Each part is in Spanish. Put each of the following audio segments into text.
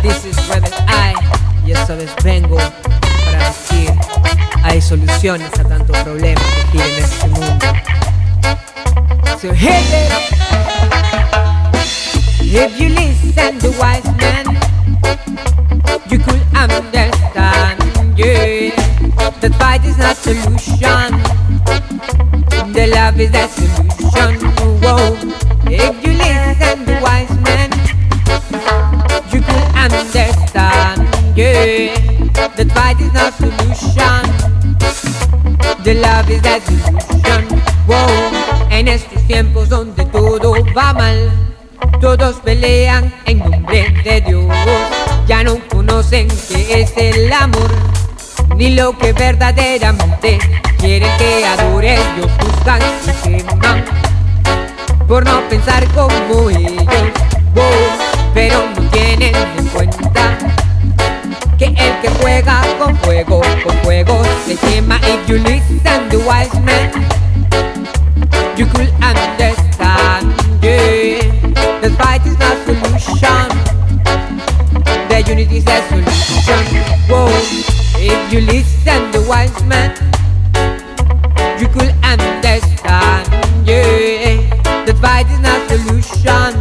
This is Rebel I, y esta vez vengo para decir: hay soluciones a tantos problemas que giran en este mundo. So hit it. If you listen to wise men, you could understand, yeah, that fight is not solution, the love is the solution. Whoa. If you listen to wise men, you could understand, yeah, that fight is not solution, the love is the solution. Whoa. En estos tiempos donde todo va mal, todos pelean en nombre de Dios. Ya no conocen qué es el amor, ni lo que verdaderamente quieren que adore. Ellos buscan y queman por no pensar como ellos, pero no tienen en cuenta que el que juega con fuego se quema. If you listen to wise men, you could understand, yeah, the fight is not solution, the unity is the solution. Whoa. If you listen to wise men, you could understand, yeah, the fight is not solution,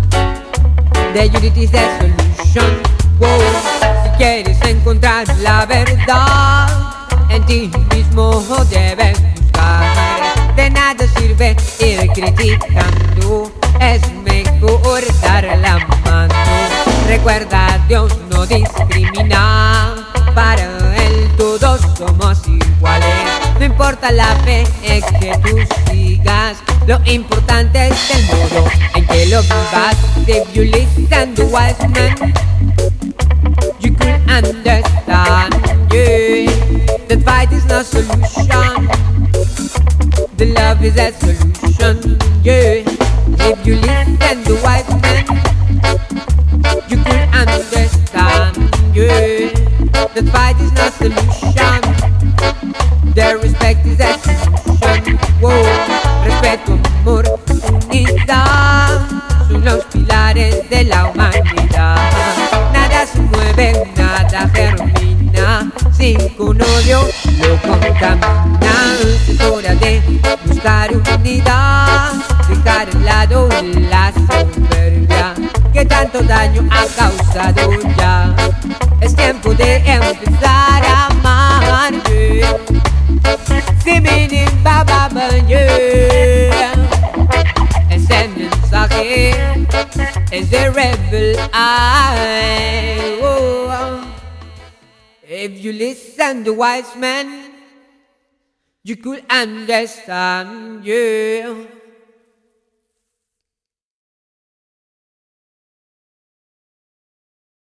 the unity is the solution. Whoa. Si quieres encontrar la verdad, en ti mismo debes buscar. De nada sirve ir criticando, es mejor dar la mano. Recuerda, Dios no discrimina, para Él todos somos iguales. No importa la fe que tú sigas, lo importante es el modo en que lo vivas. If you listen to wise men, you could understand, yeah, that fight is no solution, the love is a solution, yeah. If you listen to wise men, you could understand, yeah, that fight is not solution, the respect is a solution. Whoa. Respeto, amor, unidad son los pilares de la humanidad. Nada se mueve, nada germina sin que un odio lo contamina. Es hora de buscar unidad, dejar al lado la soberbia que tanto daño ha causado ya. Es tiempo de empezar a amar, yeah. Siminin baba yeah. Ese mensaje es de Rebel I. Oh. If you listen to wise men, you could understand, yeah.